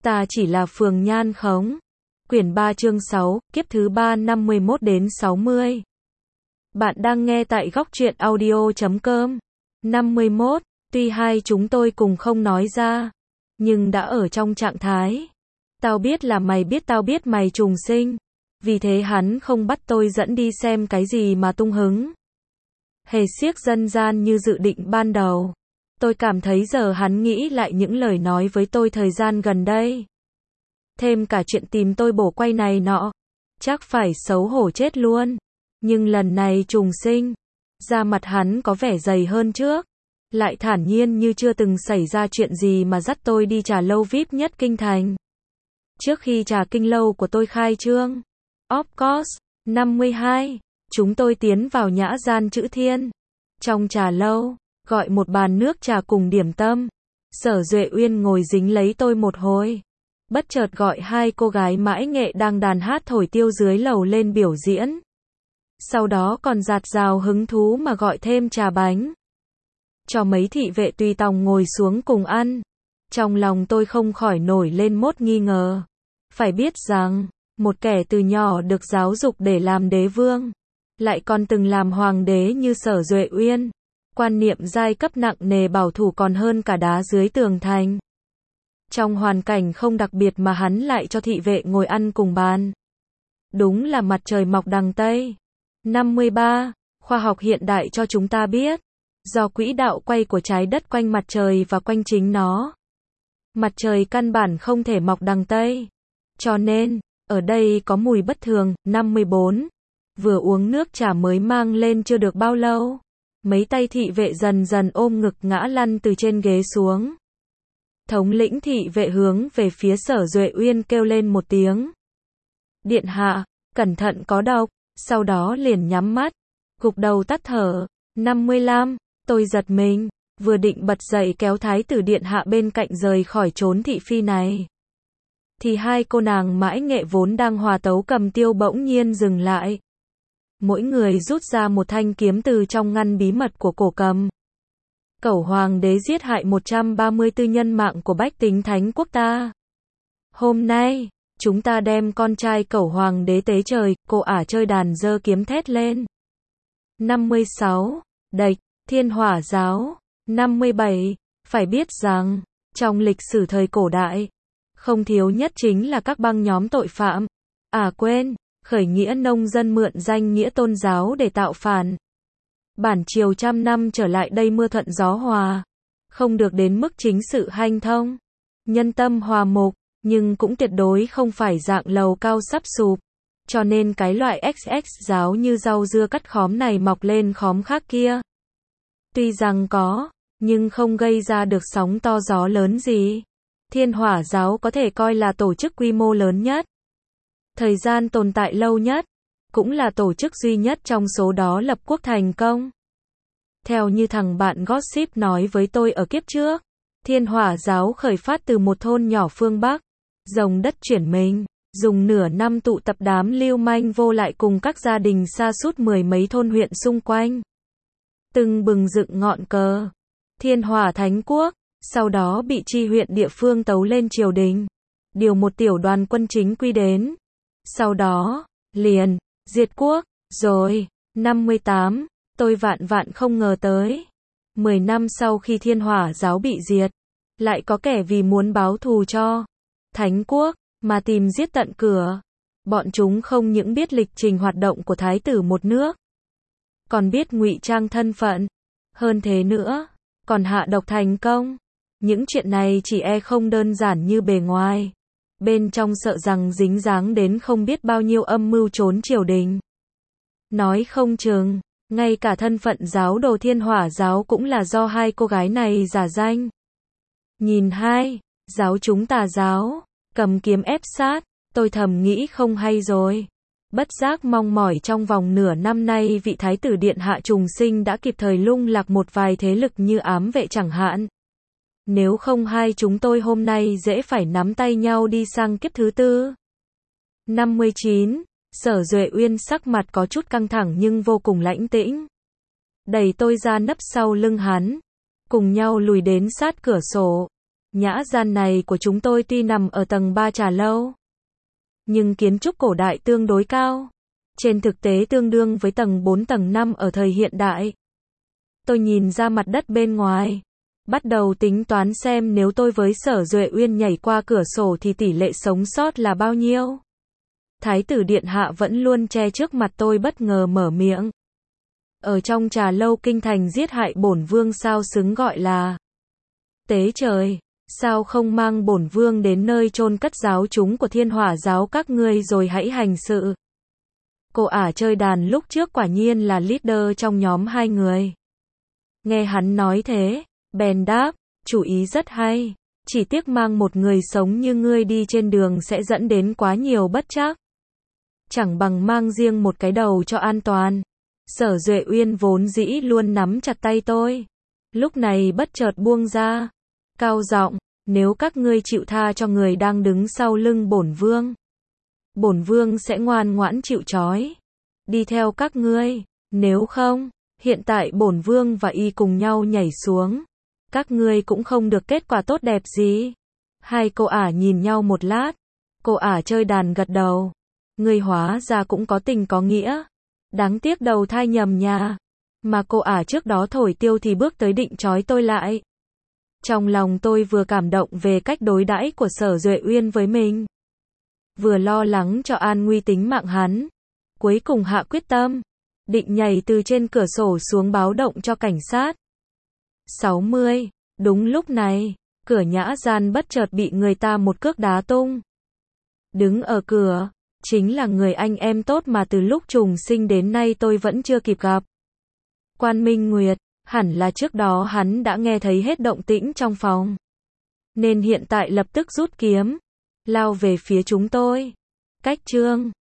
Ta chỉ là phường nhan khống. Quyển 3 chương 6, kiếp thứ 3 51 đến 60. Bạn đang nghe tại góc truyện audio.com. 51, tuy hai chúng tôi cùng không nói ra, nhưng đã ở trong trạng thái. Tao biết là mày biết tao biết mày trùng sinh. Vì thế hắn không bắt tôi dẫn đi xem cái gì mà tung hứng. Hề xiếc dân gian như dự định ban đầu. Tôi cảm thấy giờ hắn nghĩ lại những lời nói với tôi thời gian gần đây. Thêm cả chuyện tìm tôi bổ quay này nọ. Chắc phải xấu hổ chết luôn. Nhưng lần này trùng sinh. Da mặt hắn có vẻ dày hơn trước. Lại thản nhiên như chưa từng xảy ra chuyện gì mà dắt tôi đi trà lâu VIP nhất kinh thành. Trước khi trà kinh lâu của tôi khai trương. Of course, 52. Chúng tôi tiến vào nhã gian chữ thiên. Trong trà lâu, gọi một bàn nước trà cùng điểm tâm. Sở Duệ Uyên ngồi dính lấy tôi một hồi. Bất chợt gọi hai cô gái mãi nghệ đang đàn hát thổi tiêu dưới lầu lên biểu diễn. Sau đó còn dạt dào hứng thú mà gọi thêm trà bánh. Cho mấy thị vệ tùy tòng ngồi xuống cùng ăn. Trong lòng tôi không khỏi nổi lên mốt nghi ngờ. Phải biết rằng, một kẻ từ nhỏ được giáo dục để làm đế vương, lại còn từng làm hoàng đế như Sở Duệ Uyên, quan niệm giai cấp nặng nề bảo thủ còn hơn cả đá dưới tường thành. Trong hoàn cảnh không đặc biệt mà hắn lại cho thị vệ ngồi ăn cùng bàn. Đúng là mặt trời mọc đằng Tây. 53. Khoa học hiện đại cho chúng ta biết, do quỹ đạo quay của trái đất quanh mặt trời và quanh chính nó, mặt trời căn bản không thể mọc đằng Tây. Cho nên, ở đây có mùi bất thường. 54. Vừa uống nước trà mới mang lên chưa được bao lâu, mấy tay thị vệ dần dần ôm ngực ngã lăn từ trên ghế xuống. Thống lĩnh thị vệ hướng về phía Sở Duệ Uyên kêu lên một tiếng. Điện hạ, cẩn thận có độc, sau đó liền nhắm mắt, gục đầu tắt thở. 55. Tôi giật mình, vừa định bật dậy kéo thái tử điện hạ bên cạnh rời khỏi chốn thị phi này. Thì hai cô nàng mãi nghệ vốn đang hòa tấu cầm tiêu bỗng nhiên dừng lại. Mỗi người rút ra một thanh kiếm từ trong ngăn bí mật của cổ cầm. Cẩu hoàng đế giết hại 134 nhân mạng của bách tính thánh quốc ta. Hôm nay, chúng ta đem con trai cẩu hoàng đế tế trời, cô ả chơi đàn giơ kiếm thét lên. 56. Địch, Thiên Hỏa giáo. 57. Phải biết rằng, trong lịch sử thời cổ đại, không thiếu nhất chính là các băng nhóm tội phạm. Quên, khởi nghĩa nông dân mượn danh nghĩa tôn giáo để tạo phản. Bản triều trăm năm trở lại đây mưa thuận gió hòa. Không được đến mức chính sự hanh thông, nhân tâm hòa mục, nhưng cũng tuyệt đối không phải dạng lầu cao sắp sụp. Cho nên cái loại XX giáo như rau dưa cắt khóm này mọc lên khóm khác kia. Tuy rằng có, nhưng không gây ra được sóng to gió lớn gì. Thiên Hỏa giáo có thể coi là tổ chức quy mô lớn nhất, thời gian tồn tại lâu nhất, cũng là tổ chức duy nhất trong số đó lập quốc thành công. Theo như thằng bạn gossip nói với tôi ở kiếp trước, Thiên Hỏa giáo khởi phát từ một thôn nhỏ phương Bắc, rồng đất chuyển mình, dùng nửa năm tụ tập đám lưu manh vô lại cùng các gia đình xa sút mười mấy thôn huyện xung quanh. Từng bừng dựng ngọn cờ Thiên Hỏa Thánh Quốc, sau đó bị chi huyện địa phương tấu lên triều đình, điều một tiểu đoàn quân chính quy đến. Sau đó, liền, diệt quốc, rồi. 58. Tôi vạn vạn không ngờ tới. 10 năm sau khi Thiên Hỏa giáo bị diệt, lại có kẻ vì muốn báo thù cho Thánh Quốc, mà tìm giết tận cửa. Bọn chúng không những biết lịch trình hoạt động của thái tử một nước, còn biết ngụy trang thân phận. Hơn thế nữa, còn hạ độc thành công. Những chuyện này chỉ không đơn giản như bề ngoài. Bên trong sợ rằng dính dáng đến không biết bao nhiêu âm mưu trốn triều đình. Nói không chừng, ngay cả thân phận giáo đồ Thiên Hỏa giáo cũng là do hai cô gái này giả danh. Nhìn hai, giáo chúng tà giáo, cầm kiếm ép sát, tôi thầm nghĩ không hay rồi. Bất giác mong mỏi trong vòng nửa năm nay vị thái tử điện hạ trùng sinh đã kịp thời lung lạc một vài thế lực như ám vệ chẳng hạn. Nếu không hai chúng tôi hôm nay dễ phải nắm tay nhau đi sang kiếp thứ tư. 59. Sở Duệ Uyên sắc mặt có chút căng thẳng nhưng vô cùng lãnh tĩnh. Đẩy tôi ra nấp sau lưng hắn, cùng nhau lùi đến sát cửa sổ. Nhã gian này của chúng tôi tuy nằm ở tầng 3 trà lâu, nhưng kiến trúc cổ đại tương đối cao. Trên thực tế tương đương với tầng 4 tầng 5 ở thời hiện đại. Tôi nhìn ra mặt đất bên ngoài, bắt đầu tính toán xem nếu tôi với Sở Duệ Uyên nhảy qua cửa sổ thì tỷ lệ sống sót là bao nhiêu. Thái tử điện hạ vẫn luôn che trước mặt tôi bất ngờ mở miệng. Ở trong trà lâu kinh thành giết hại bổn vương sao xứng gọi là tế trời, sao không mang bổn vương đến nơi chôn cất giáo chúng của Thiên Hỏa giáo các ngươi rồi hãy hành sự. Cô ả chơi đàn lúc trước quả nhiên là leader trong nhóm hai người. Nghe hắn nói thế, bèn đáp, chủ ý rất hay, chỉ tiếc mang một người sống như ngươi đi trên đường sẽ dẫn đến quá nhiều bất trắc. Chẳng bằng mang riêng một cái đầu cho an toàn. Sở Duệ Uyên vốn dĩ luôn nắm chặt tay tôi, lúc này bất chợt buông ra, cao giọng, nếu các ngươi chịu tha cho người đang đứng sau lưng bổn vương sẽ ngoan ngoãn chịu trói, đi theo các ngươi, nếu không, hiện tại bổn vương và y cùng nhau nhảy xuống, các ngươi cũng không được kết quả tốt đẹp gì. Hai cô ả nhìn nhau một lát, cô ả chơi đàn gật đầu, ngươi hóa ra cũng có tình có nghĩa, đáng tiếc đầu thai nhầm nhà, mà cô ả trước đó thổi tiêu thì bước tới định trói tôi lại. Trong lòng tôi vừa cảm động về cách đối đãi của Sở Duệ Uyên với mình, vừa lo lắng cho an nguy tính mạng hắn, cuối cùng hạ quyết tâm, định nhảy từ trên cửa sổ xuống báo động cho cảnh sát. 60. Đúng lúc này, cửa nhã gian bất chợt bị người ta một cước đá tung. Đứng ở cửa, chính là người anh em tốt mà từ lúc trùng sinh đến nay tôi vẫn chưa kịp gặp. Quan Minh Nguyệt, hẳn là trước đó hắn đã nghe thấy hết động tĩnh trong phòng, nên hiện tại lập tức rút kiếm, lao về phía chúng tôi. Cách chương